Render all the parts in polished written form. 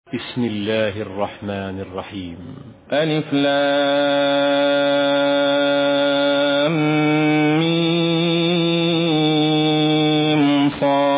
بسم الله الرحمن الرحيم. ألف لام ميم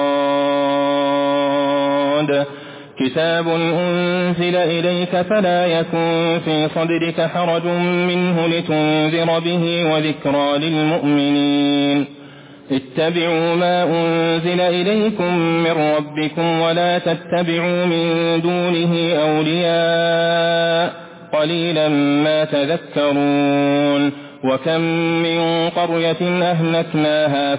صاد كتاب أنزل إليك فلا يكن في صدرك حرج منه لتنذر به وذكرى للمؤمنين. اتبعوا ما أنزل إليكم من ربكم ولا تتبعوا من دونه أولياء قليلا ما تذكرون. وكم من قرية أهلكناها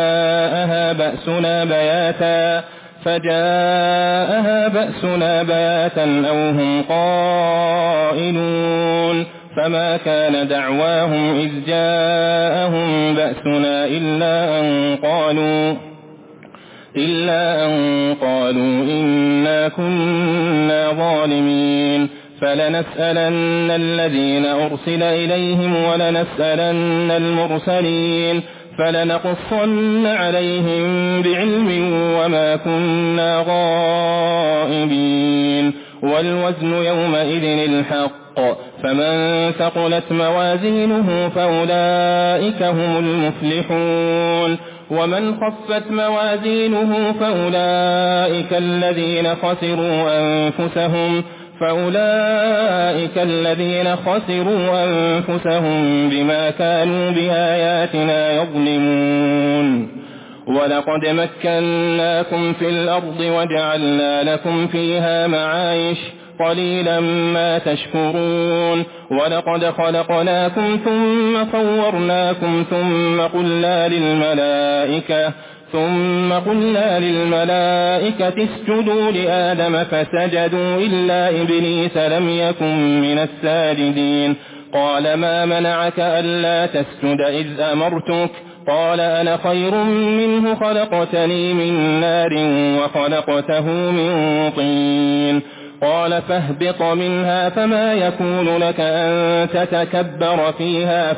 فجاءها بأسنا بياتا أو هم قائلون. فما كان دعواهم إذ جاءهم بأسنا إلا أن قالوا إنا كنا ظالمين. فلنسألن الذين أرسل إليهم ولنسألن المرسلين فلنقصن عليهم بعلم وما كنا غائبين. والوزن يومئذ الحق فمن ثقلت موازينه فأولئك هم المفلحون. ومن خفت موازينه فأولئك الذين خسروا أنفسهم بما كانوا بآياتنا يظلمون. ولقد مكناكم في الأرض وجعلنا لكم فيها معايش قليلا ما تشكرون. ولقد خلقناكم ثم صورناكم ثم قلنا للملائكة اسجدوا لآدم فسجدوا إلا إبليس لم يكن من الساجدين. قال ما منعك ألا تسجد إذ أمرتك؟ قال أنا خير منه خلقتني من نار وخلقته من طين. قال فاهبط منها فما يكون لك أن تتكبر فيها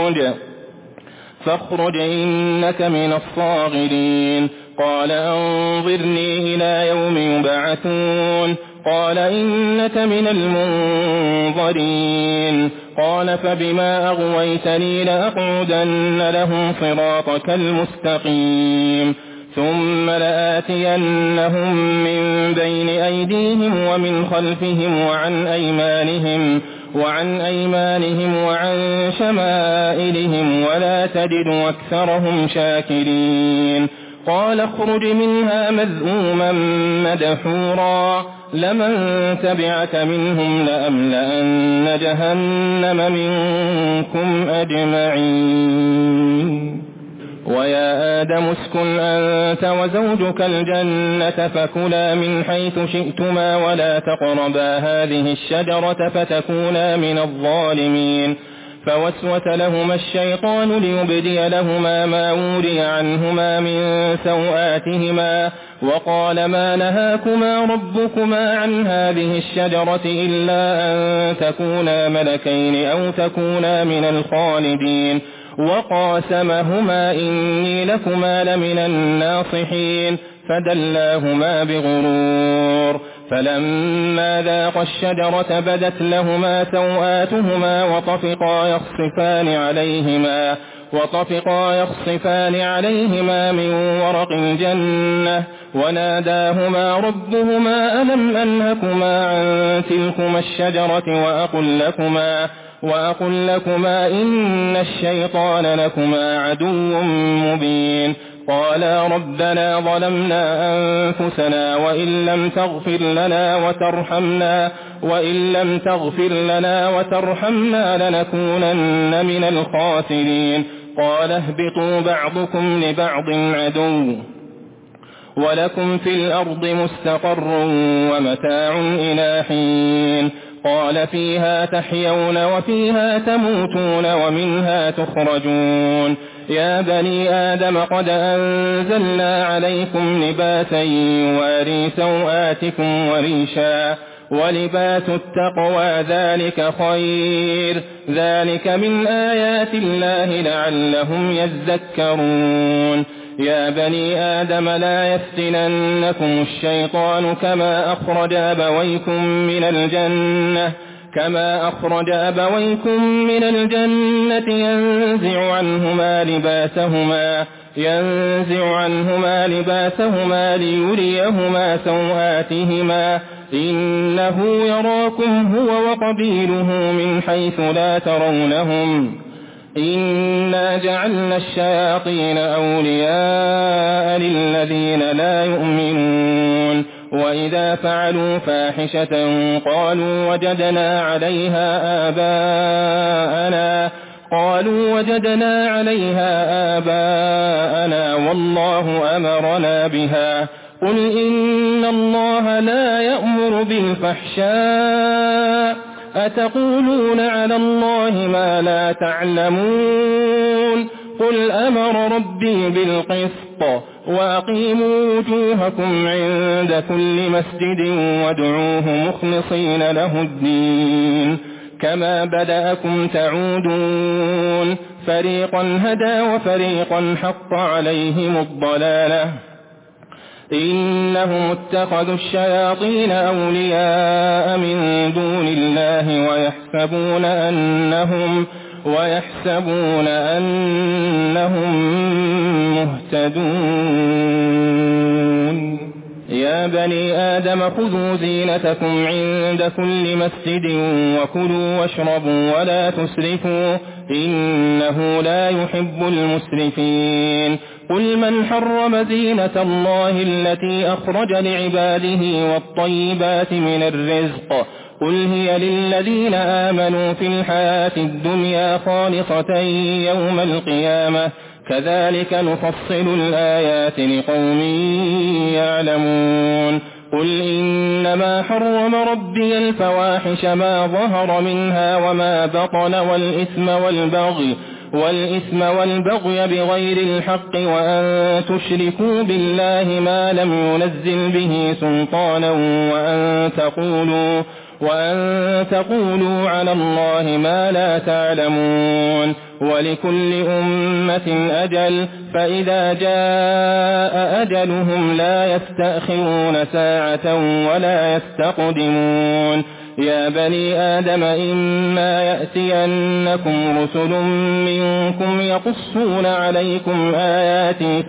فاخرج إنك من الصاغرين. قال أنظرني إلى يوم يبعثون. قال إنك من المنظرين. قال فبما أغويتني لأقعدن لهم صراطك المستقيم ثم لآتينهم من بين أيديهم ومن خلفهم وعن أيمانهم وعن شمائلهم ولا تجد أكثرهم شاكرين. قال اخرج منها مذءوما مدحورا لمن تبعك منهم لأملأن جهنم منكم أجمعين. ويا آدم اسكن أنت وزوجك الجنة فكلا من حيث شئتما ولا تقربا هذه الشجرة فتكونا من الظالمين. فوسوس لهما الشيطان ليبدي لهما ما وري عنهما من سوآتهما وقال ما نهاكما ربكما عن هذه الشجرة إلا أن تكونا ملكين أو تكونا من الخالدين. وقاسمهما إني لكما لمن الناصحين فدلاهما بغرور. فلما ذاقا الشجرة بدت لهما سوآتهما وطفقا يخصفان عليهما من ورق الجنة وناداهما ربهما ألم أنهكما عن تلكما الشجرة وأقل لكما إن الشيطان لكما عدو مبين. قالا ربنا ظلمنا أنفسنا وإن لم تغفر لنا وترحمنا لنكونن من الخاسرين. قال اهبطوا بعضكم لبعض عدو ولكم في الأرض مستقر ومتاع إلى حين. قال فيها تحيون وفيها تموتون ومنها تخرجون. يا بني آدم قد أنزلنا عليكم لباسا يواري سوآتكم وريشا ولباس التقوى ذلك خير ذلك من آيات الله لعلهم يذكرون. يا بني آدم لا يفتننكم الشيطان كما أخرج أبويكم من الجنة ينزع عنهما لباسهما ليريهما سوآتهما إنه يراكم هو وقبيله من حيث لا ترونهم إنا جعلنا الشياطين أولياء للذين لا يؤمنون وإذا فعلوا فاحشة قالوا وجدنا عليها آباءنا والله أمرنا بها قل إن الله لا يأمر بالفحشاء أتقولون على الله ما لا تعلمون قل أمر ربي بالقسط وأقيموا وجوهكم عند كل مسجد وادعوه مخلصين له الدين كما بدأكم تعودون فريقا هدى وفريقا حق عليهم الضلالة إنهم اتخذوا الشياطين أولياء من دون الله ويحسبون أنهم مهتدون يا بني آدم خذوا زينتكم عند كل مسجد وكلوا واشربوا ولا تسرفوا إنه لا يحب المسرفين قل من حرم زينة الله التي أخرج لعباده والطيبات من الرزق قل هي للذين آمنوا في الحياة الدنيا خالصة يوم القيامة كذلك نفصل الآيات لقوم يعلمون قل إنما حرم ربي الفواحش ما ظهر منها وما بطن والإثم والبغي بغير الحق وأن تشركوا بالله ما لم ينزل به سلطانا وأن تقولوا على الله ما لا تعلمون ولكل أمة أجل فإذا جاء أجلهم لا يستأخرون ساعة ولا يستقدمون يا بني آدم إما يأتينكم رسل منكم يقصون عليكم آياتي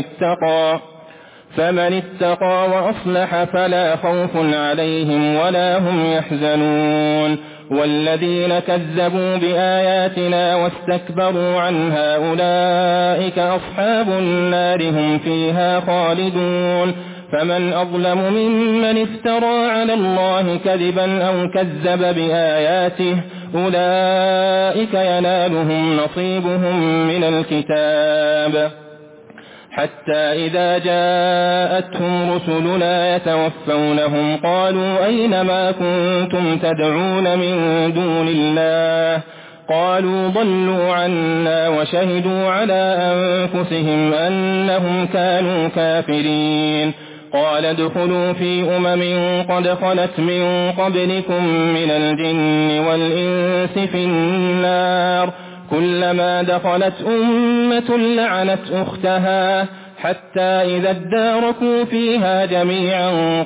فمن اتقى وأصلح فلا خوف عليهم ولا هم يحزنون والذين كذبوا بآياتنا واستكبروا عنها أولئك أصحاب النار هم فيها خالدون فمن أظلم ممن افترى على الله كذبا أو كذب بآياته أولئك ينالهم نصيبهم من الكتاب حتى إذا جاءتهم رسلنا يتوفونهم قالوا أين ما كنتم تدعون من دون الله قالوا ضلوا عنا وشهدوا على أنفسهم أنهم كانوا كافرين قال ادخلوا في قد خلت من قبلكم من الجن والإنس في النار كلما دخلت أمة لعنت أختها حتى إذا اداركوا فيها جميعا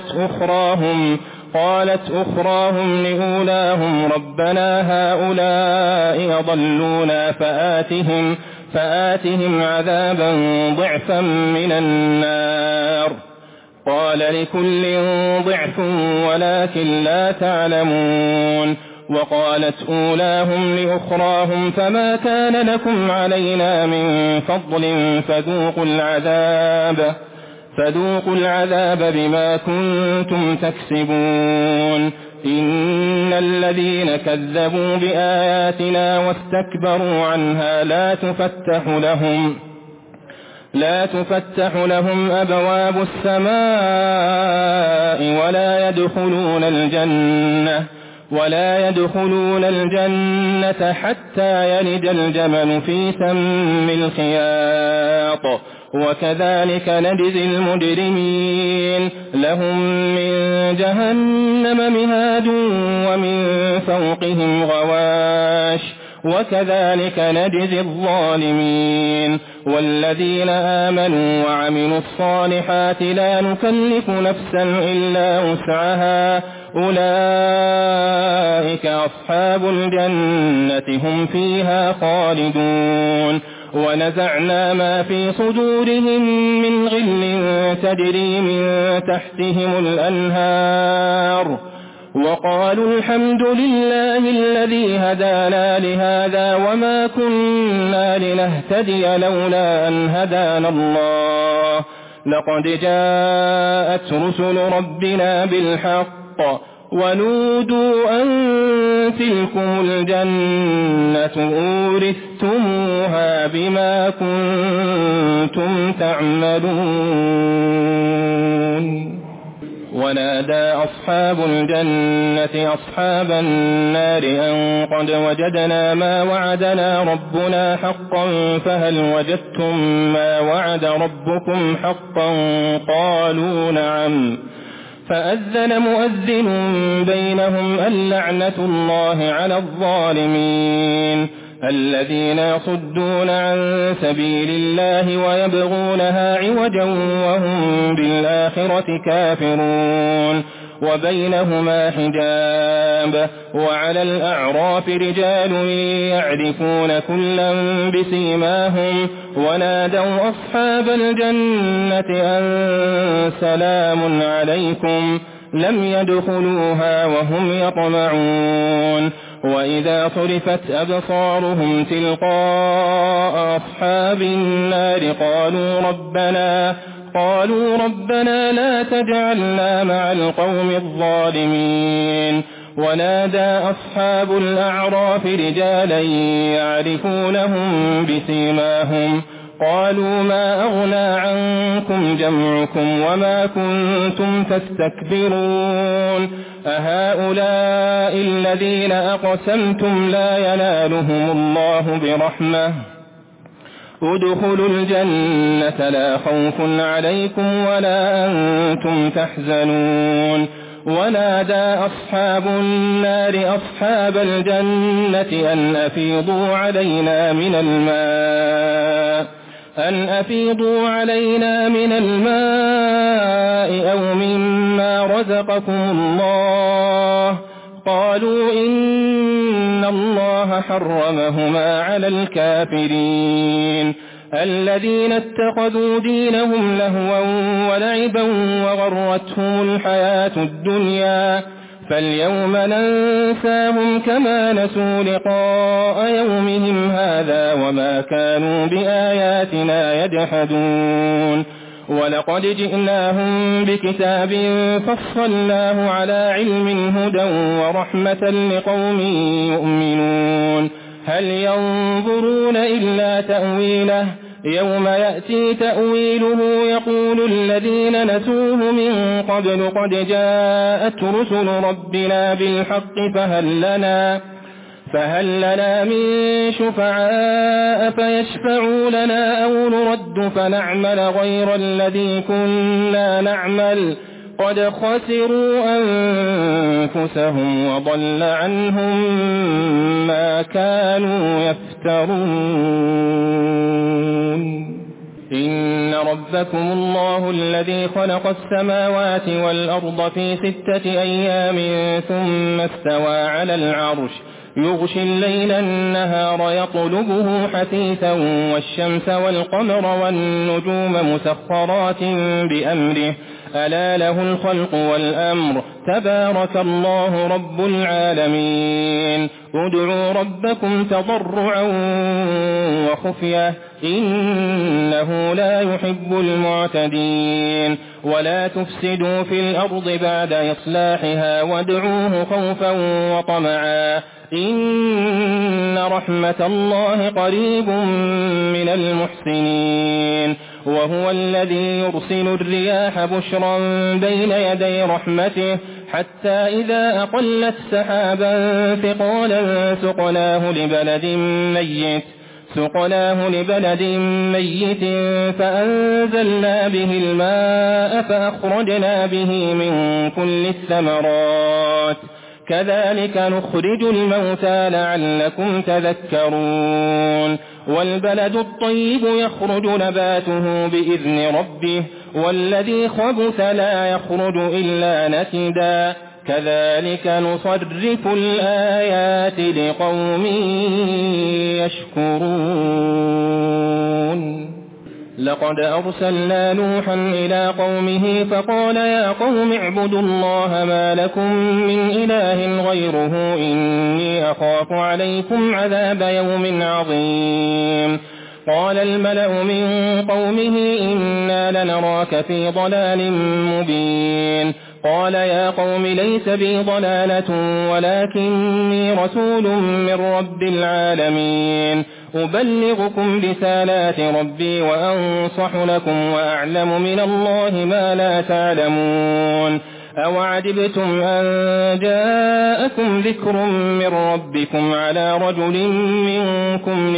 قالت أخراهم لأولاهم ربنا هؤلاء أضلونا فآتهم عذابا ضعفا من النار قال لكل ضعف ولكن لا تعلمون وقالت أولاهم لأخراهم فما كان لكم علينا من فضل فذوقوا العذاب بما كنتم تكسبون إن الذين كذبوا بآياتنا واستكبروا عنها لا تفتح لهم أبواب السماء ولا يدخلون الجنة حتى يلج الجمل في سم الخياط وكذلك نجزي المجرمين لهم من جهنم مهاد ومن فوقهم غواش وكذلك نجزي الظالمين. والذين آمنوا وعملوا الصالحات لا نكلف نفسا إلا وسعها أولئك أصحاب الجنة هم فيها خالدون. ونزعنا ما في صدورهم من غل تجري من تحتهم الأنهار وقالوا الحمد لله الذي هدانا لهذا وما كنا لنهتدي لولا أن هدانا الله لقد جاءت رسل ربنا بالحق ونودوا أن تلكم الجنة أورثتموها بما كنتم تعملون. ونادى أصحاب الجنة أصحاب النار أن قد وجدنا ما وعدنا ربنا حقا فهل وجدتم ما وعد ربكم حقا قالوا نعم. فأذن مؤذن بينهم اللعنة الله على الظالمين الذين يصدون عن سبيل الله ويبغونها عوجا وهم بالآخرة كافرون. وبينهما حجاب وعلى الأعراف رجال يعرفون كلا بسيماهم ونادوا أصحاب الجنة أن سلام عليكم لم يدخلوها وهم يطمعون. وإذا صرفت أبصارهم تلقاء أصحاب النار قالوا ربنا لا تجعلنا مع القوم الظالمين. ونادى أصحاب الأعراف رجالا يعرفونهم بسيماهم قالوا ما أغنى عنكم جمعكم وما كنتم تستكبرون أهؤلاء الذين أقسمتم لا ينالهم الله برحمة ادخلوا الجنة لا خوف عليكم ولا أنتم تحزنون. ونادى أصحاب النار أصحاب الجنة أن أفيضوا علينا من الماء أو مما رزقكم الله قالوا إن الله حرمهما على الكافرين الذين اتخذوا دينهم لهوا ولعبا وغرتهم الحياة الدنيا فاليوم ننساهم كما نسوا لقاء يومهم هذا وما كانوا بآياتنا يجحدون. ولقد جئناهم بكتاب فصلناه على علم هدى ورحمة لقوم يؤمنون. هل ينظرون إلا تأويله يوم يأتي تأويله يقول الذين نسوه من قبل قد جاءت رسل ربنا بالحق فهل لنا من شفعاء فيشفعوا لنا أو نرد فنعمل غير الذي كنا نعمل قد خسروا أنفسهم وضل عنهم ما كانوا يفترون. إن ربكم الله الذي خلق السماوات والأرض في 6 أيام ثم استوى على العرش يغشي الليل النهار يطلبه حثيثا والشمس والقمر والنجوم مسخرات بأمره ألا له الخلق والأمر تبارك الله رب العالمين. ادعوا ربكم تضرعا وخفية إنه لا يحب المعتدين. ولا تفسدوا في الأرض بعد إصلاحها وادعوه خوفا وطمعا إن رحمة الله قريب من المحسنين. وهو الذي يرسل الرياح بشرا بين يدي رحمته حتى إذا أقلت سحابا ثقالا سقناه لبلد ميت فأنزلنا به الماء فأخرجنا به من كل الثمرات كذلك نخرج الموتى لعلكم تذكرون والبلد الطيب يخرج نباته بإذن ربه والذي خبث لا يخرج إلا نكدا كذلك نصرف الآيات لقوم يشكرون لقد أرسلنا نوحا إلى قومه فقال يا قوم اعبدوا الله ما لكم من إله غيره إني أخاف عليكم عذاب يوم عظيم قال الملأ من قومه إنا لنراك في ضلال مبين قال يا قوم ليس بي ضلالة ولكني رسول من رب العالمين أبلغكم رسالات ربي وأنصح لكم وأعلم من الله ما لا تعلمون أوعجبتم أن جاءكم ذكر من ربكم على رجل منكم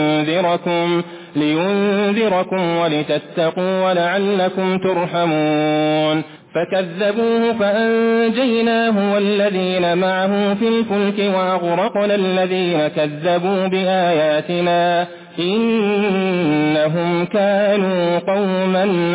لينذركم ولتتقوا ولعلكم ترحمون فكذبوه فأنجيناه والذين معه في الفلك وأغرقنا الذين كذبوا بآياتنا إنهم كانوا قوما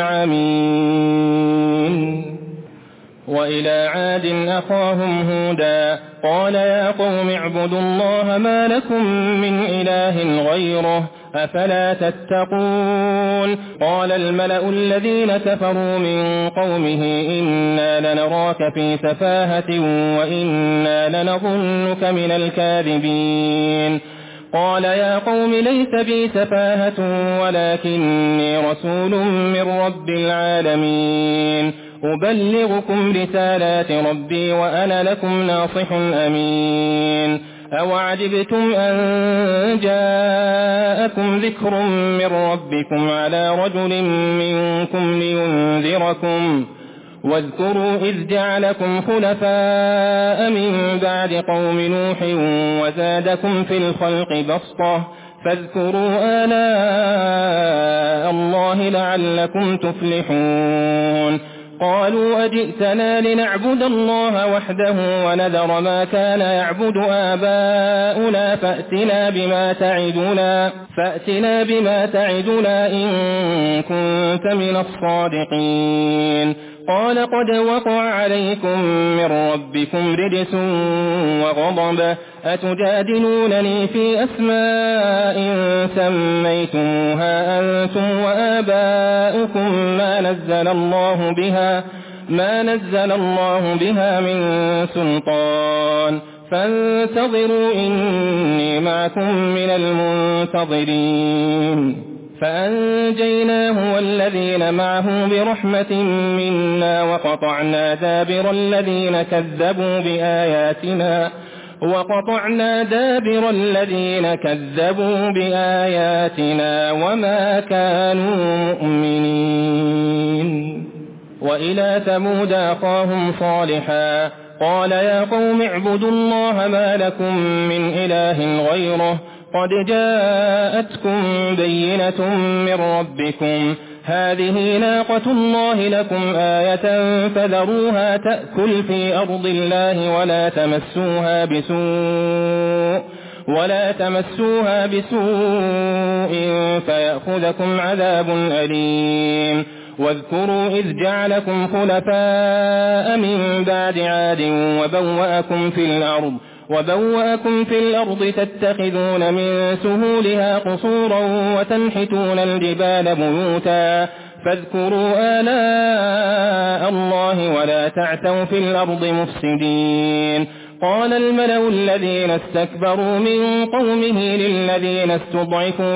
عمين وإلى عاد أخاهم هودا قال يا قوم اعبدوا الله ما لكم من إله غيره أفلا تتقون قال الملأ الذين كفروا من قومه إنا لنراك في سفاهة وإنا لنظنك من الكاذبين قال يا قوم ليس بي سفاهة ولكني رسول من رب العالمين أبلغكم رسالات ربي وأنا لكم ناصح أمين أوعجبتم أن جاءكم ذكر من ربكم على رجل منكم لينذركم واذكروا إذ جعلكم خلفاء من بعد قوم نوح وزادكم في الخلق بسطة فاذكروا آلاء الله لعلكم تفلحون قالوا أجئتنا لنعبد الله وحده ونذر ما كان يعبد آباؤنا فأتنا بما تعدنا إن كنت من الصادقين قال قد وقع عليكم من ربكم رجس وغضب أتجادلونني في أسماء سميتموها أنتم وآباؤكم ما نزل الله بها من سلطان فانتظروا إني معكم من المنتظرين فأنجيناه والذين معه برحمة منا وقطعنا دابر الذين كذبوا بآياتنا وما كانوا مؤمنين وإلى ثمود أخاهم صالحا قال يا قوم اعبدوا الله ما لكم من إله غيره قد جاءتكم بينة من ربكم هذه ناقة الله لكم آية فذروها تأكل في أرض الله ولا تمسوها بسوء فيأخذكم عذاب أليم واذكروا إذ جعلكم خلفاء من بعد عاد وبوأكم في الأرض تتخذون من سهولها قصورا وتنحتون الجبال بيوتا فاذكروا آلاء الله ولا تعثوا في الأرض مفسدين قال الملأ الذين استكبروا من قومه للذين استضعفوا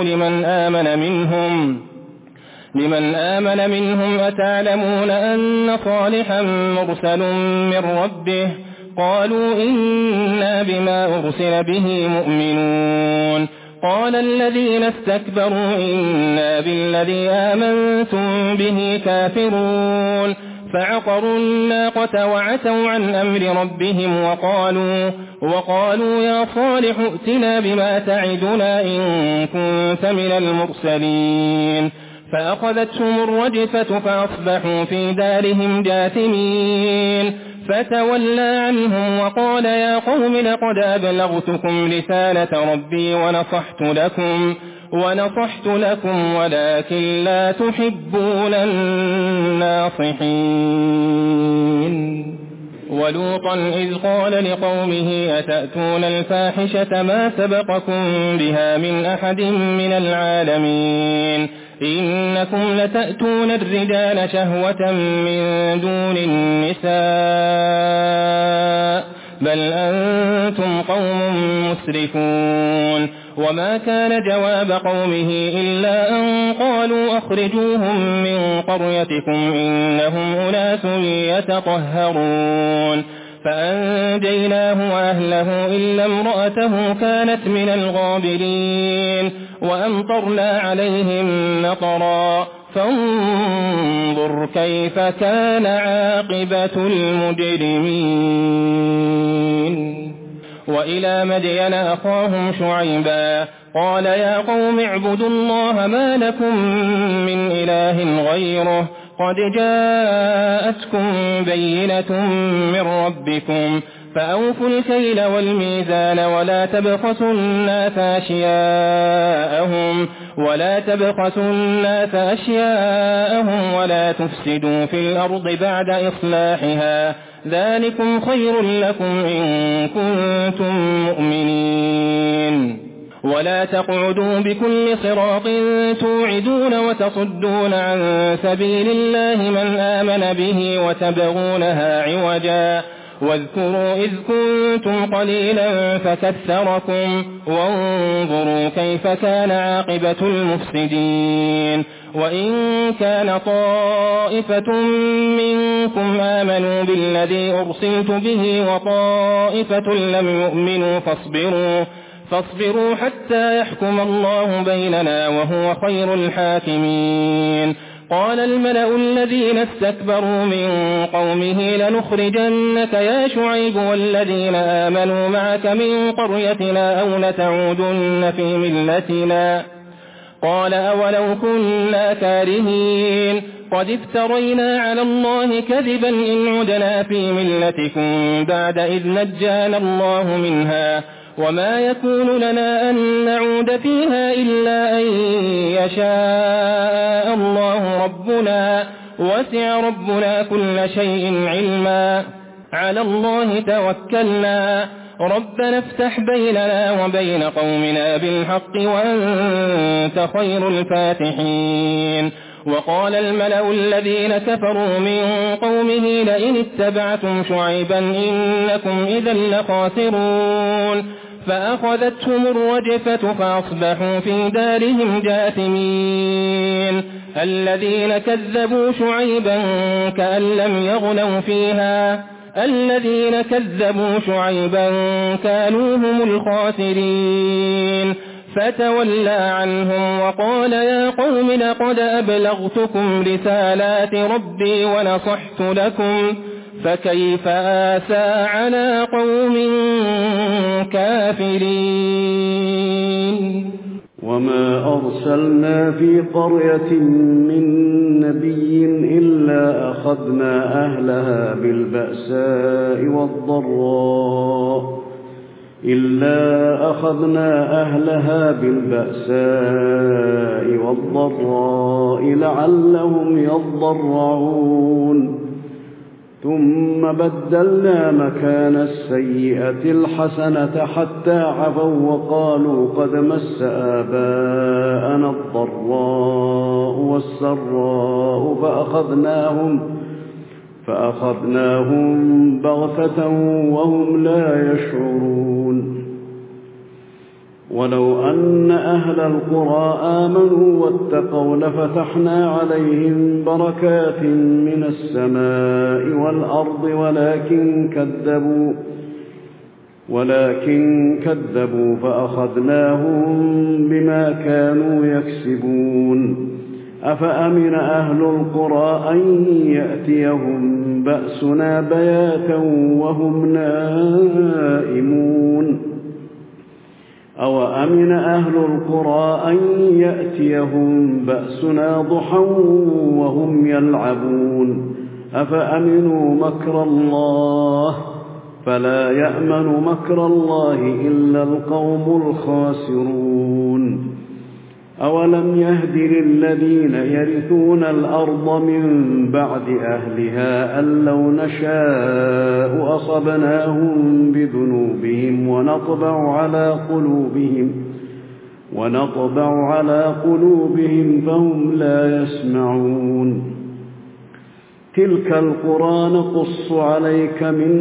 لمن آمن منهم أتعلمون أن صالحا مرسل من ربه قالوا إنا بما أرسل به مؤمنون قال الذين استكبروا إنا بالذي آمنتم به كافرون فعقروا الناقة وعتوا عن أمر ربهم وقالوا يا صالح ائتنا بما تعدنا إن كنت من المرسلين فأخذتهم الرجفة فأصبحوا في دارهم جاثمين فتولى عنهم وقال يا قوم لقد أبلغتكم رسالة ربي ونصحت لكم ولكن لا تحبون الناصحين. ولوطا إذ قال لقومه أتأتون الفاحشة ما سبقكم بها من أحد من العالمين إنكم لتأتون الرجال شهوة من دون النساء بل أنتم قوم مسرفون. وما كان جواب قومه إلا أن قالوا أخرجوهم من قريتكم إنهم أناس يتطهرون فأنجيناه وأهله إلا امرأته كانت من الغابرين وأمطرنا عليهم مطرا فانظر كيف كان عاقبة المجرمين. وإلى مدين أخاهم شعيبا قال يا قوم اعبدوا الله ما لكم من إله غيره قد جاءتكم بينة من ربكم فأوفوا الكيل والميزان ولا تبخسوا الناس أشياءهم ولا تفسدوا في الأرض بعد إصلاحها ذلكم خير لكم إن كنتم مؤمنين. ولا تقعدوا بكل صراط توعدون وتصدون عن سبيل الله من آمن به وتبغونها عوجا واذكروا إذ كنتم قليلا فكثركم وانظروا كيف كان عاقبة المفسدين. وإن كان طائفة منكم آمنوا بالذي أرسلت به وطائفة لم يؤمنوا فاصبروا حتى يحكم الله بيننا وهو خير الحاكمين. قال الملأ الذين استكبروا من قومه لنخرجنك يا شعيب والذين آمنوا معك من قريتنا أو لتعودن في ملتنا قال أولو كنا كارهين قد افترينا على الله كذبا إن عدنا في ملتكم بعد إذ نجانا الله منها وما يكون لنا أن نعود فيها إلا أن يشاء الله ربنا وسع ربنا كل شيء علما على الله توكلنا ربنا افتح بيننا وبين قومنا بالحق وأنت خير الفاتحين. وقال الملأ الذين كفروا من قومه لئن اتبعتم شعيبا إنكم إذا لخاسرون فأخذتهم الرجفة فأصبحوا في دارهم جاثمين. الذين كذبوا شعيبا كأن لم يغنوا فيها الذين كذبوا شعيبا كانوا هم الخاسرين فتولى عنهم وقال يا قوم لقد أبلغتكم رسالات ربي ونصحت لكم فكيف آسى على قوم كافرين. وما أرسلنا في قرية من نبي إلا أخذنا أهلها بالبأساء والضراء لعلهم يضرعون ثم بدلنا مكان السيئة الحسنة حتى عفوا وقالوا قد مس آباءنا الضراء والسراء فأخذناهم بغتة وهم لا يشعرون. ولو أن أهل القرى آمنوا واتقوا لفتحنا عليهم بركات من السماء والأرض ولكن كذبوا فأخذناهم بما كانوا يكسبون. أفأمن أهل القرى أن يأتيهم بأسنا بياتا وهم نائمون أوأمن أهل القرى أن يأتيهم بأسنا ضحى وهم يلعبون أفأمنوا مكر الله فلا يأمن مكر الله إلا القوم الخاسرون أولم يهد للذين يرثون الأرض من بعد أهلها أن لو نشاء أصبناهم بذنوبهم ونطبع على قلوبهم فهم لا يسمعون تلك القرى نقص عليك من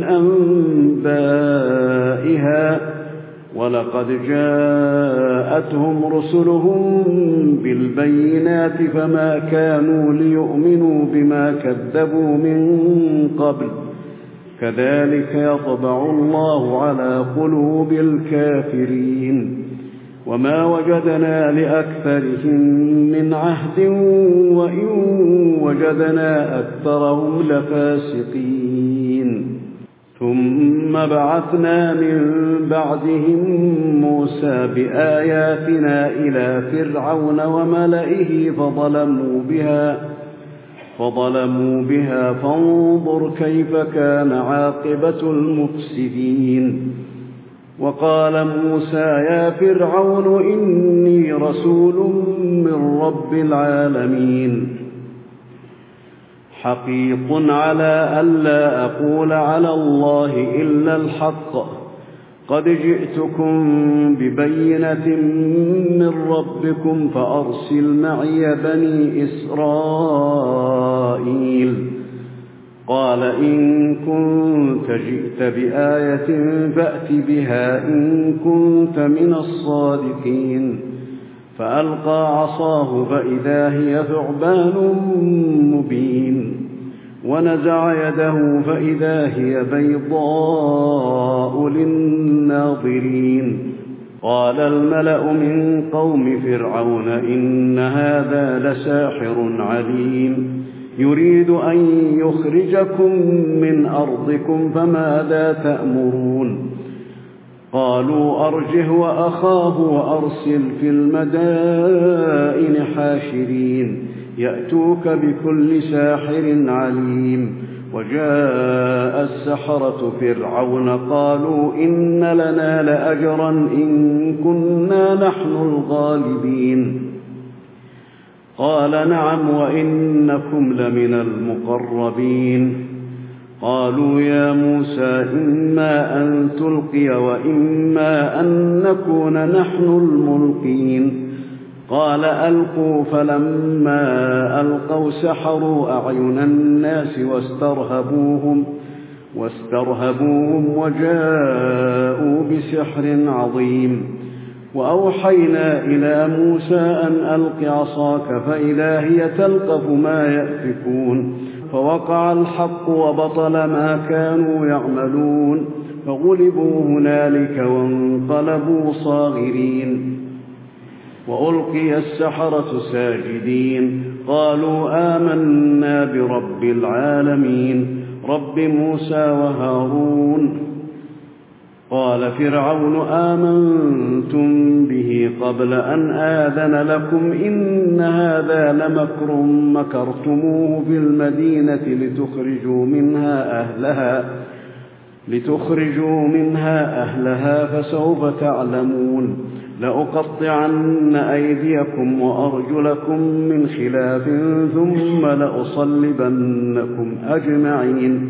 أنبائها ولقد جاءتهم رسلهم بالبينات فما كانوا ليؤمنوا بما كذبوا من قبل كذلك يطبع الله على قلوب الكافرين وما وجدنا لأكثرهم من عهد وإن وجدنا أكثرهم لفاسقين ثم بعثنا من بعدهم موسى بآياتنا إلى فرعون وملئه فظلموا بها فانظر كيف كان عاقبة المفسدين وقال موسى يا فرعون إني رسول من رب العالمين حقيق على ألا أقول على الله إلا الحق قد جئتكم ببينة من ربكم فأرسل معي بني إسرائيل قال إن كنت جئت بآية فأت بها إن كنت من الصادقين فألقى عصاه فإذا هي ثعبان مبين ونزع يده فإذا هي بيضاء للناظرين قال الملأ من قوم فرعون إن هذا لساحر عليم يريد أن يخرجكم من أرضكم فماذا تأمرون قالوا أرجه وأخاه وأرسل في المدائن حاشرين يأتوك بكل ساحر عليم وجاء السحرة فرعون قالوا إن لنا لأجرا إن كنا نحن الغالبين قال نعم وإنكم لمن المقربين قالوا يا موسى إما أن تلقي وإما أن نكون نحن الملقين قال ألقوا فلما ألقوا سحروا أعين الناس واسترهبوهم وجاءوا بسحر عظيم وأوحينا إلى موسى أن ألق عصاك فإذا هي تلقف ما يأفكون فوقع الحق وبطل ما كانوا يعملون فغلبوا هنالك وانقلبوا صاغرين وألقي السحرة ساجدين قالوا آمنا برب العالمين رب موسى وهارون قال فرعون آمنتم به قبل أن آذن لكم إن هذا لمكر مكرتموه في المدينة لتخرجوا منها أهلها فسوف تعلمون لأقطعن أيديكم وأرجلكم من خلاف ثم لأصلبنكم أجمعين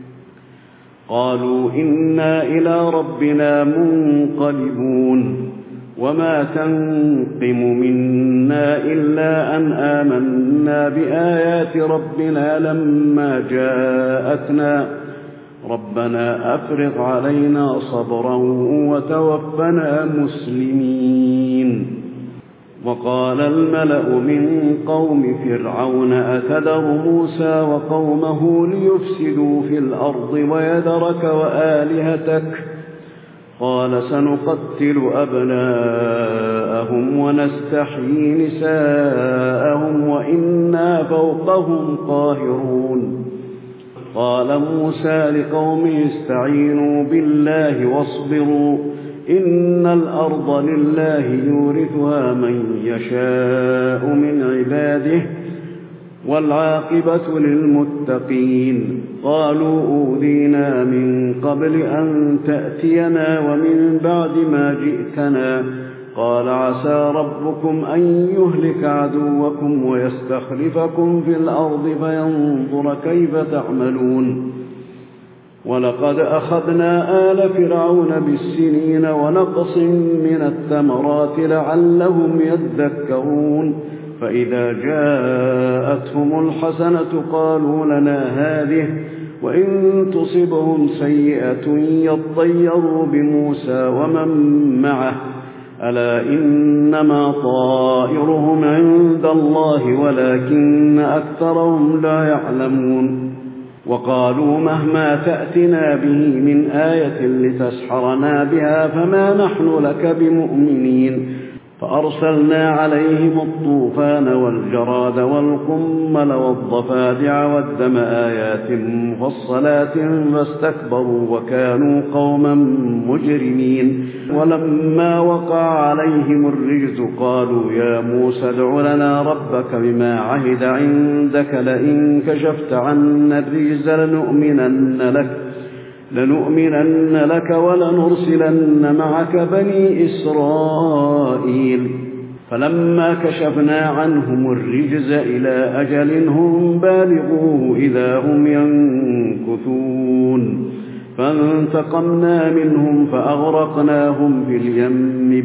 قالوا إنا إلى ربنا منقلبون وما تنقم منا إلا أن آمنا بآيات ربنا لما جاءتنا ربنا أفرغ علينا صبرا وتوفنا مسلمين وقال الملأ من قوم فرعون أتذر موسى وقومه ليفسدوا في الأرض ويذرك وآلهتك قال سنقتل أبناءهم ونستحيي نساءهم وإنا فوقهم قاهرون قال موسى لقومه استعينوا بالله واصبروا إن الأرض لله يورثها من يشاء من عباده والعاقبة للمتقين. قالوا أوذينا من قبل أن تأتينا ومن بعد ما جئتنا. قال عسى ربكم أن يهلك عدوكم ويستخلفكم في الأرض فينظر كيف تعملون. ولقد أخذنا آل فرعون بالسنين ونقص من الثمرات لعلهم يذكرون. فإذا جاءتهم الحسنة قالوا لنا هذه وإن تصبهم سيئة يطيروا بموسى ومن معه ألا إنما طائرهم عند الله ولكن أكثرهم لا يعلمون. وقالوا مهما تأتنا به من آية لتسحرنا بها فما نحن لك بمؤمنين. فأرسلنا عليهم الطوفان والجراد والقمل والضفادع والدم آيات مفصلات فاستكبروا وكانوا قوما مجرمين. ولما وقع عليهم الرجز قالوا يا موسى ادع لنا ربك بما عهد عندك لئن كشفت عنا الرجز لنؤمنن لك ولنرسلن معك بني إسرائيل. فلما كشفنا عنهم الرجز إلى أجل هم بالغوه إذا هم ينكثون. فانتقمنا منهم فأغرقناهم في اليم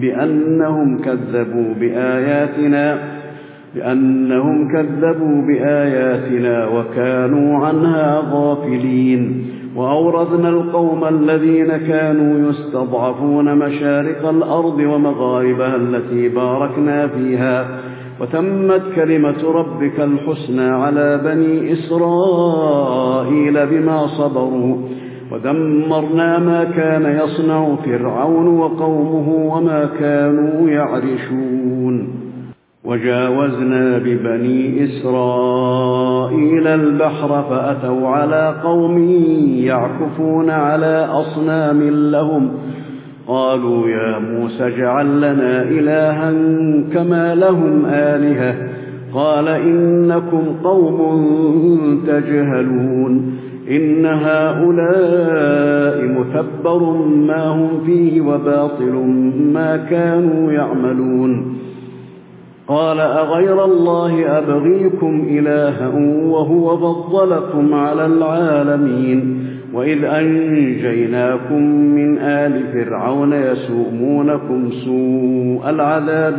بأنهم كذبوا بآياتنا وكانوا عنها غافلين. وأورثنا القوم الذين كانوا يستضعفون مشارق الأرض ومغاربها التي باركنا فيها وتمت كلمة ربك الحسنى على بني إسرائيل بما صبروا ودمرنا ما كان يصنع فرعون وقومه وما كانوا يعرشون. وجاوزنا ببني إسرائيل البحر فأتوا على قوم يعكفون على أصنام لهم. قالوا يا موسى اجعل لنا إلها كما لهم آلهة. قال إنكم قوم تجهلون. إن هؤلاء متبر ما هم فيه وباطل ما كانوا يعملون. قال أغير الله أبغيكم إلها وهو فضلكم على العالمين. وإذ أنجيناكم من آل فرعون يسومونكم سوء العذاب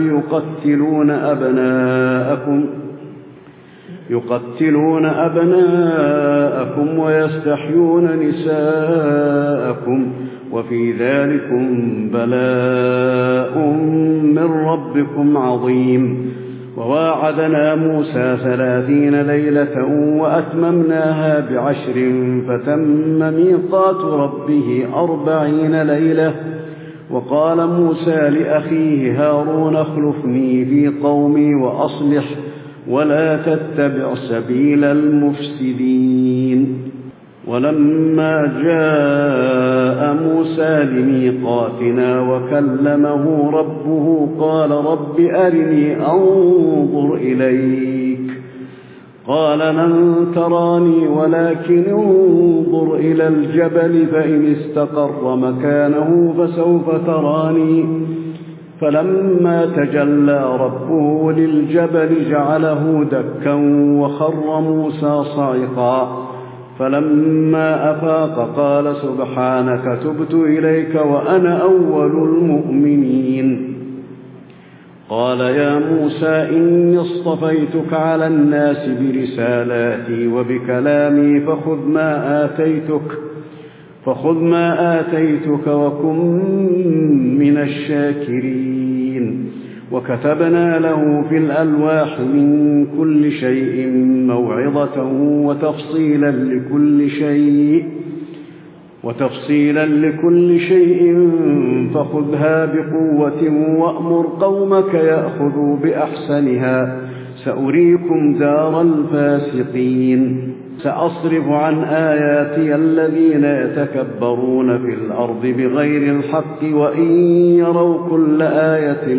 يقتلون أبناءكم ويستحيون نساءكم وفي ذلكم بلاء من ربكم عظيم. وواعدنا موسى 30 ليلة وأتممناها ب10 فتم ميقات ربه 40 ليلة. وقال موسى لأخيه هارون اخلفني في قومي وأصلح ولا تتبع سبيل المفسدين. ولما جاء موسى لميقاتنا وكلمه ربه قال رب أرني أنظر إليك. قال لن تراني ولكن انظر إلى الجبل فإن استقر مكانه فسوف تراني. فلما تجلى ربه للجبل جعله دكا وخر موسى صعقا. فلما أفاق قال سبحانك تبت إليك وأنا أول المؤمنين. قال يا موسى إني اصطفيتك على الناس برسالاتي وبكلامي فخذ ما آتيتك وكن من الشاكرين. وكتبنا له في الألواح من كل شيء موعظة وتفصيلا لكل شيء فخذها بقوة وأمر قومك يأخذوا بأحسنها سأريكم دار الفاسقين. سأصرف عن آياتي الذين يتكبرون في الأرض بغير الحق وإن يروا كل آية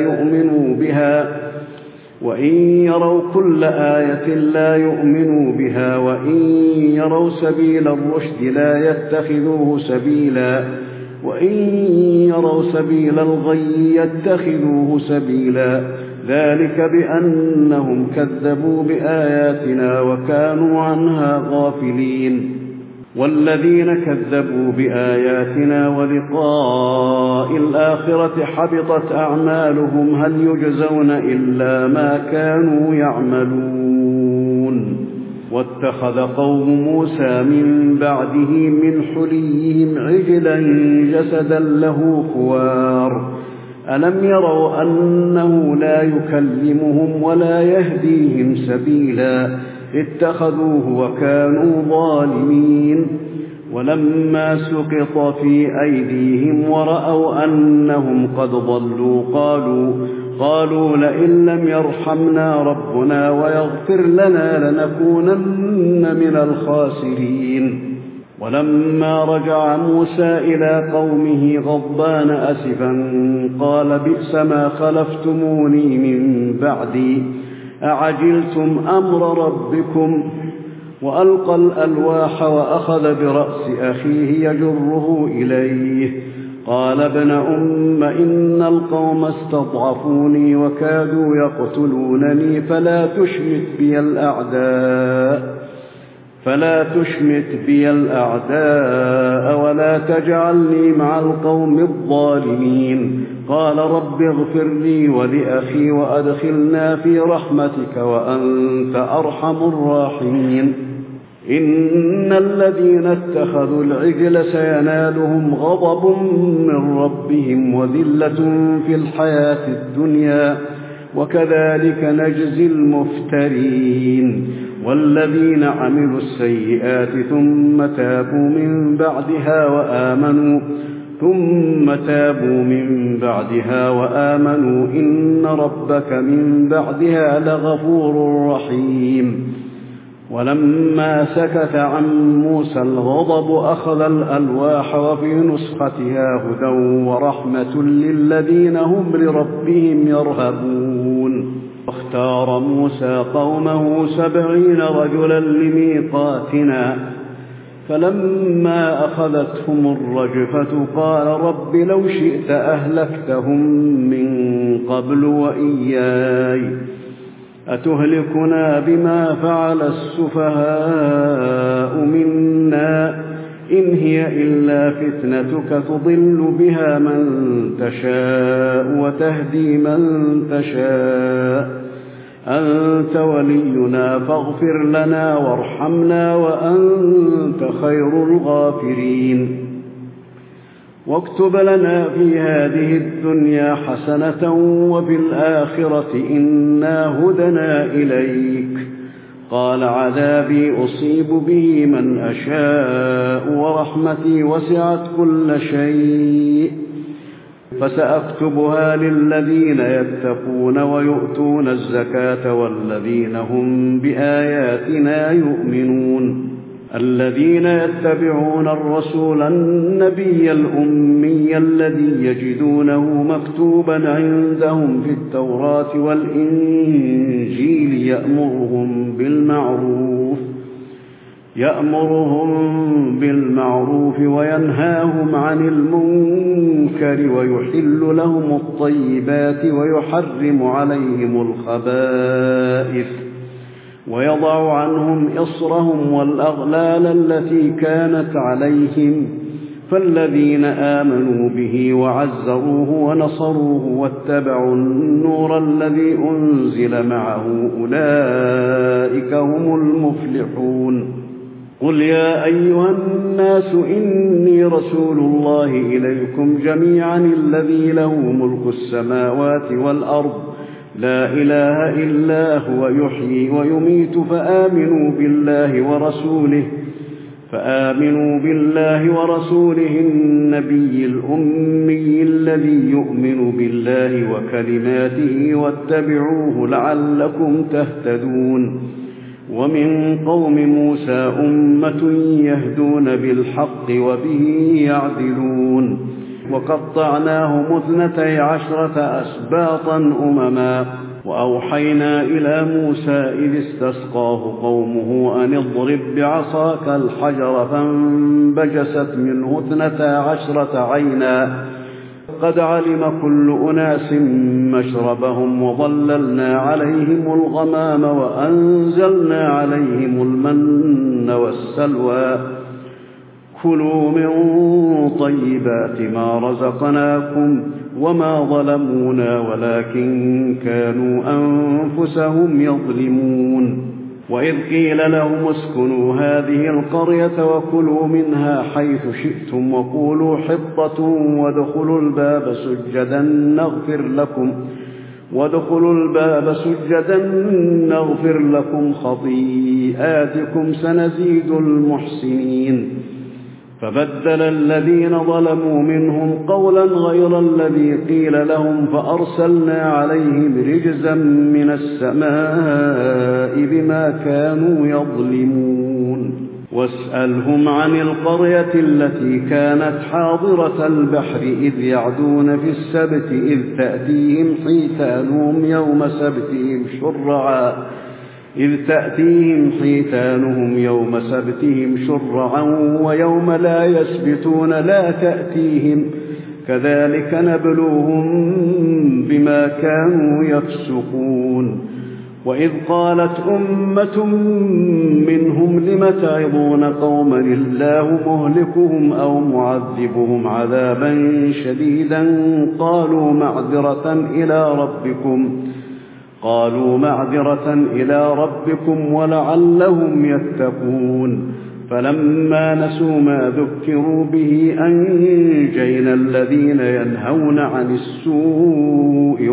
لا يؤمنوا بها وإن يروا سبيل الرشد لا يتخذوه سبيلا وإن يروا سبيل الغي يتخذوه سبيلا ذلك بأنهم كذبوا بآياتنا وكانوا عنها غافلين والذين كذبوا بآياتنا ولقاء الآخرة حبطت أعمالهم هل يجزون إلا ما كانوا يعملون واتخذ قوم موسى من بعده من حليهم عجلا جسدا له خوار ألم يروا أنه لا يكلمهم ولا يهديهم سبيلا اتخذوه وكانوا ظالمين ولما سقط في أيديهم ورأوا أنهم قد ضلوا قالوا لئن لم يرحمنا ربنا ويغفر لنا لنكونن من الخاسرين ولما رجع موسى إلى قومه غضبان أسفا قال بئس ما خلفتموني من بعدي أعجلتم أمر ربكم وألقى الألواح وأخذ برأس أخيه يجره إليه قال ابن أم إن القوم استضعفوني وكادوا يقتلونني فلا تشمت بي الأعداء ولا تجعلني مع القوم الظالمين قال رب اغفر لي ولأخي وأدخلنا في رحمتك وأنت أرحم الراحمين إن الذين اتخذوا العجل سينالهم غضب من ربهم وذلة في الحياة الدنيا وكذلك نجزي المفترين والذين عملوا السيئات ثم تابوا من بعدها وآمنوا إن ربك من بعدها لغفور رحيم ولما سكت عن موسى الغضب أخذ الألواح وفي نسختها هدى ورحمة للذين هم لربهم يرهبون واختار موسى قومه 70 رجلا لميقاتنا فلما أخذتهم الرجفة قال رب لو شئت أهلكتهم من قبل وإياي أتهلكنا بما فعل السفهاء منا إن هي إلا فتنتك تضل بها من تشاء وتهدي من تشاء أنت ولينا فاغفر لنا وارحمنا وأنت خير الغافرين واكتب لنا في هذه الدنيا حسنة وفي الآخرة إنا هدنا إليك قال عذابي أصيب به من أشاء ورحمتي وسعت كل شيء فسأكتبها للذين يتقون ويؤتون الزكاة والذين هم بآياتنا يؤمنون الذين يتبعون الرسول النبي الأمي الذي يجدونه مكتوبا عندهم في التوراة والإنجيل يأمرهم بالمعروف وينهاهم عن المنكر ويحل لهم الطيبات ويحرم عليهم الخبائث ويضع عنهم إصرهم والأغلال التي كانت عليهم فالذين آمنوا به وعزروه ونصروه واتبعوا النور الذي أنزل معه أولئك هم المفلحون قل يا أيها الناس إني رسول الله إليكم جميعا الذي له ملك السماوات والأرض لا إله إلا هو يحيي ويميت فآمنوا بالله ورسوله النبي الأمي الذي يؤمن بالله وكلماته واتبعوه لعلكم تهتدون ومن قوم موسى أمة يهدون بالحق وبه يعدلون وقطعناهم 12 أسباطا أمما وأوحينا إلى موسى إذ استسقاه قومه أن اضرب بعصاك الحجر فانبجست منه 12 عينا قد علم كل أناس مشربهم وظللنا عليهم الغمام وأنزلنا عليهم المن والسلوى كلوا من طيبات ما رزقناكم وما ظلمونا ولكن كانوا أنفسهم يظلمون وإذ قيل لهم اسكنوا هذه القرية وكلوا منها حيث شئتم وقولوا حطة وادخلوا الباب سجدا نغفر لكم خطيئاتكم سنزيد المحسنين فبدل الذين ظلموا منهم قولا غير الذي قيل لهم فأرسلنا عليهم رجزا من السماء بما كانوا يظلمون واسألهم عن القرية التي كانت حاضرة البحر إذ يعدون في السبت إذ تأتيهم حيتانهم يوم سبتهم شرعا ويوم لا يسبتون لا تأتيهم كذلك نبلوهم بما كانوا يفسقون وإذ قالت أمة منهم لم تعظون قوما الله مهلكهم أو معذبهم عذابا شديدا قالوا معذرة إلى ربكم ولعلهم يتقون فلما نسوا ما ذكروا به أنجينا الذين ينهون عن السوء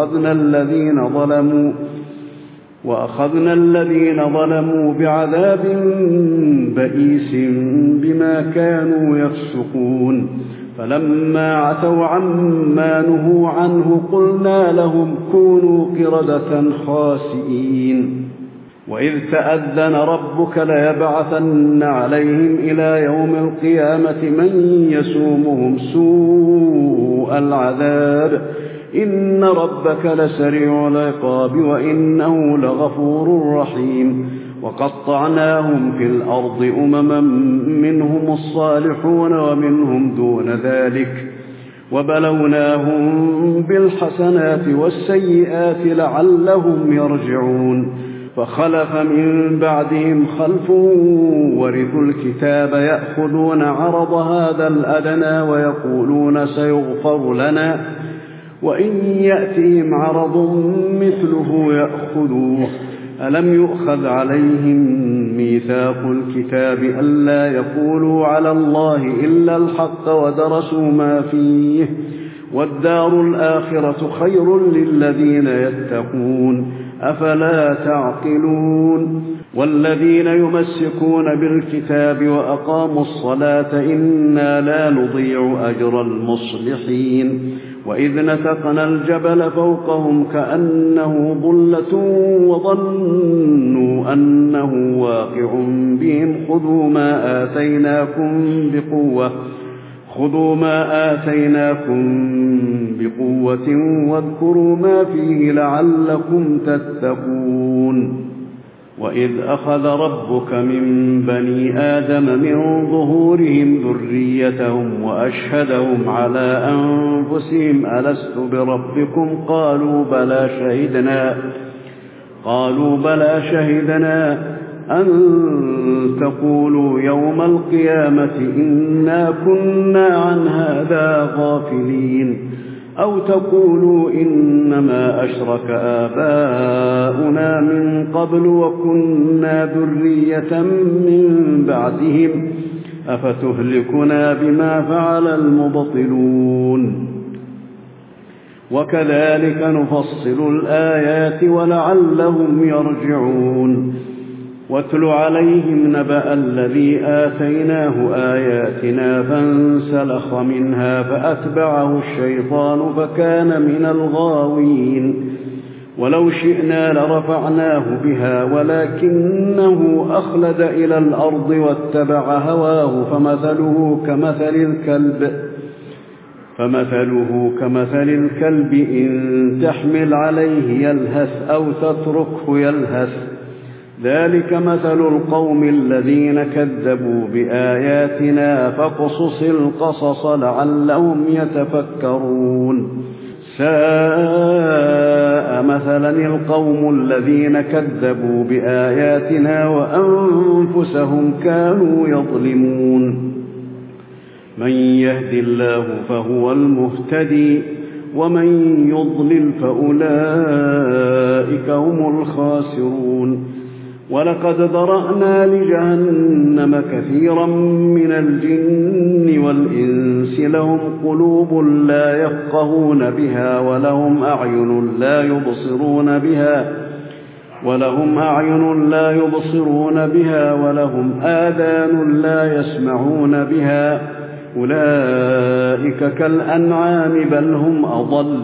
وأخذنا الذين ظلموا بعذاب بئيس بما كانوا يفسقون فلما عتوا عما نهوا عنه قلنا لهم كونوا قردة خاسئين وإذ تأذن ربك ليبعثن عليهم إلى يوم القيامة من يسومهم سوء العذاب إن ربك لسريع العقاب وإنه لغفور رحيم وقطعناهم في الأرض أمما منهم الصالحون ومنهم دون ذلك وبلوناهم بالحسنات والسيئات لعلهم يرجعون فخلف من بعدهم خلف ورثوا الكتاب يأخذون عرض هذا الأدنى ويقولون سيغفر لنا وإن يأتهم عرض مثله يأخذوه ألم يؤخذ عليهم ميثاق الكتاب ألا يقولوا على الله إلا الحق ودرسوا ما فيه والدار الآخرة خير للذين يتقون أفلا تعقلون والذين يمسكون بالكتاب وأقاموا الصلاة إنا لا نضيع أجر المصلحين وإذ نتقنا الجبل فوقهم كأنه ظلة وظنوا أنه واقع بهم خذوا ما آتيناكم بقوة واذكروا ما فيه لعلكم تتقون وإذ أخذ ربك من بني آدم من ظهورهم ذريتهم وأشهدهم على أنفسهم ألست بربكم قالوا بلى شهدنا أن تقولوا يوم القيامة إنا كنا عن هذا غافلين أو تقولوا إنما أشرك آباؤنا من قبل وكنا ذرية من بعدهم أفتهلكنا بما فعل المبطلون وكذلك نفصل الآيات ولعلهم يرجعون واتل عليهم نبأ الذي آتيناه آياتنا فانسلخ منها فأتبعه الشيطان فكان من الغاوين ولو شئنا لرفعناه بها ولكنه أخلد إلى الأرض واتبع هواه فمثله كمثل الكلب إن تحمل عليه يلهث أو تتركه يلهث ذلك مثل القوم الذين كذبوا بآياتنا فاقصص القصص لعلهم يتفكرون ساء مثلا القوم الذين كذبوا بآياتنا وأنفسهم كانوا يظلمون من يهد الله فهو المهتدي ومن يضلل فأولئك هم الخاسرون ولقد ذرأنا لجهنم كثيرا من الجن والإنس لهم قلوب لا يفقهون بها ولهم أعين لا يبصرون بها ولهم آذان لا يسمعون بها أولئك كالأنعام بل هم أضل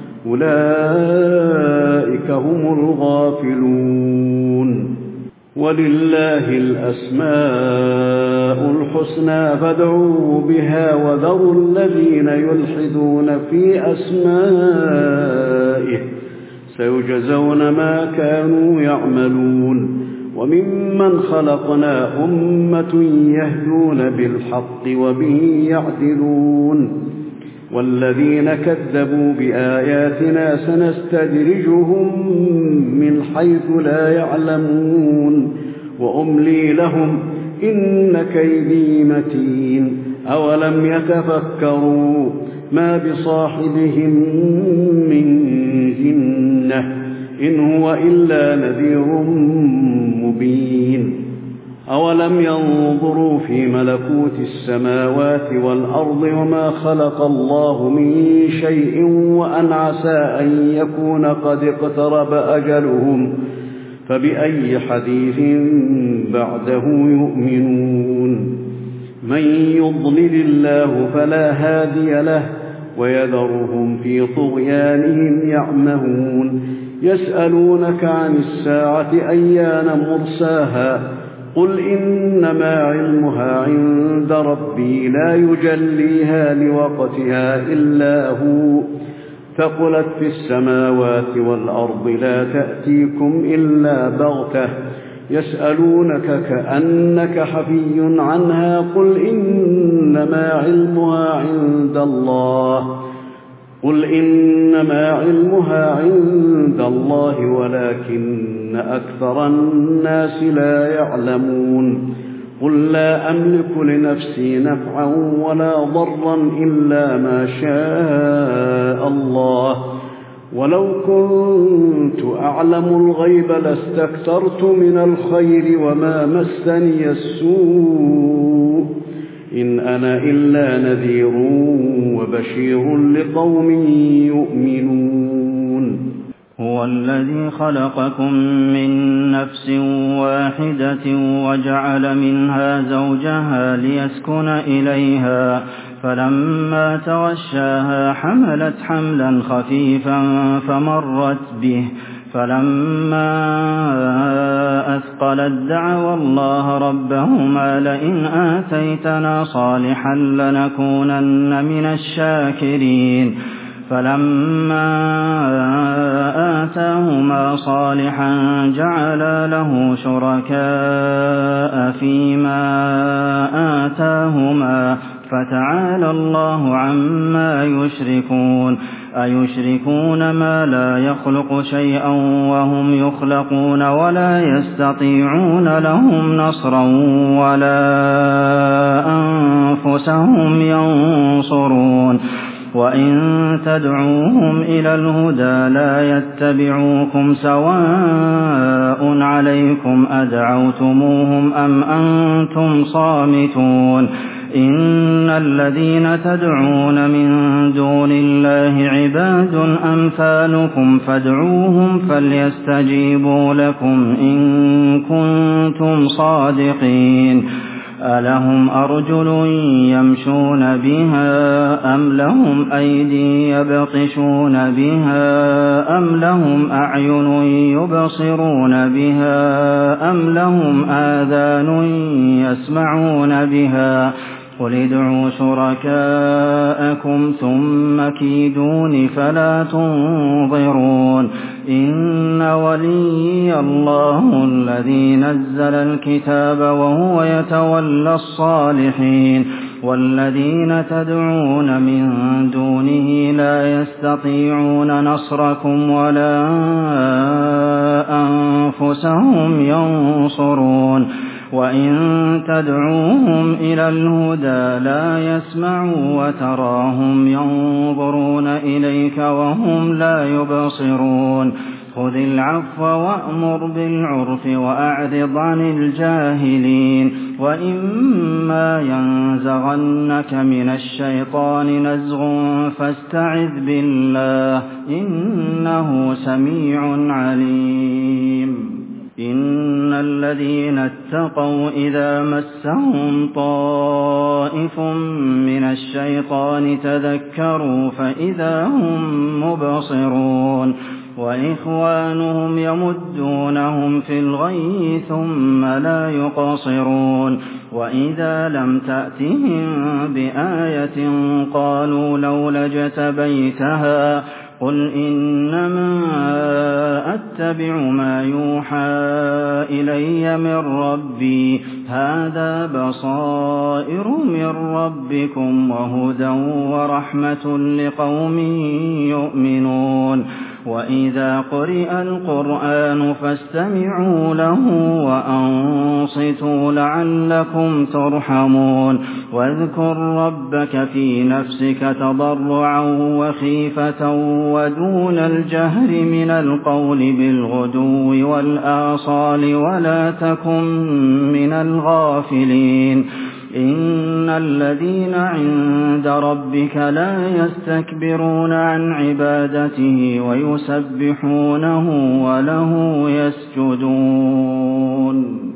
أولئك هم الغافلون ولله الأسماء الحسنى فادعوه بها وذروا الذين يلحدون في أسمائه سيجزون ما كانوا يعملون وممن خلقنا أمة يهدون بالحق وبه يعدلون والذين كذبوا بآياتنا سنستدرجهم من حيث لا يعلمون وأملي لهم إن كيدي متين أولم يتفكروا ما بصاحبهم من جنة إن هو إلا نذير مبين أولم ينظروا في ملكوت السماوات والأرض وما خلق الله من شيء وأن عسى أن يكون قد اقترب أجلهم فبأي حديث بعده يؤمنون من يضلل الله فلا هادي له ويذرهم في طغيانهم يعمهون يسألونك عن الساعة أيان مرساها قل إنما علمها عند ربي لا يجليها لوقتها إلا هو ثقلت في السماوات والأرض لا تأتيكم إلا بغتة يسألونك كأنك حفي عنها قل إنما علمها عند الله ولكن أكثر الناس لا يعلمون قل لا أملك لنفسي نفعا ولا ضرا إلا ما شاء الله ولو كنت أعلم الغيب لاستكثرت من الخير وما مسني السوء إن أنا إلا نذير وبشير لقوم يؤمنون هو الذي خلقكم من نفس واحدة وجعل منها زوجها ليسكن إليها فلما توشاها حملت حملا خفيفا فمرت به فلما أثقلت دعوا الله ربهما لئن آتيتنا صالحا لنكونن من الشاكرين فلما آتاهما صالحا جعلا له شركاء فيما آتاهما فتعالى الله عما يشركون أيشركون ما لا يخلق شيئا وهم يخلقون ولا يستطيعون لهم نصرا ولا أنفسهم ينصرون وإن تدعوهم إلى الهدى لا يتبعوكم سواء عليكم أدعوتموهم أم أنتم صامتون إن الذين تدعون من دون الله عباد أمثالكم فادعوهم فليستجيبوا لكم إن كنتم صادقين ألهم أرجل يمشون بها أم لهم أيدي يبطشون بها أم لهم أعين يبصرون بها أم لهم آذان يسمعون بها قل ادعوا شركاءكم ثم كيدون فلا تنظرون إن ولي الله الذي نزل الكتاب وهو يتولى الصالحين والذين تدعون من دونه لا يستطيعون نصركم ولا أنفسهم ينصرون وإن تدعوهم إلى الهدى لا يسمعوا وتراهم ينظرون إليك وهم لا يبصرون خذ العفو وأمر بالعرف وأعرض عن الجاهلين وإما ينزغنك من الشيطان نزغ فاستعذ بالله إنه سميع عليم إن الذين اتقوا إذا مسهم طائف من الشيطان تذكروا فإذا هم مبصرون وإخوانهم يمدونهم في الغي ثم لا يقصرون وإذا لم تأتهم بآية قالوا لولا اجتبيتها قل إنما أتبع ما يوحى إلي من ربي هذا بصائر من ربكم وهدى ورحمة لقوم يؤمنون وإذا قرئ القرآن فاستمعوا له وأنصتوا لعلكم ترحمون واذكر ربك في نفسك تضرعا وخيفة ودون الجهر من القول بالغدو والآصال ولا تكن من الغافلين إن الذين عند ربك لا يستكبرون عن عبادته ويسبحونه وله يسجدون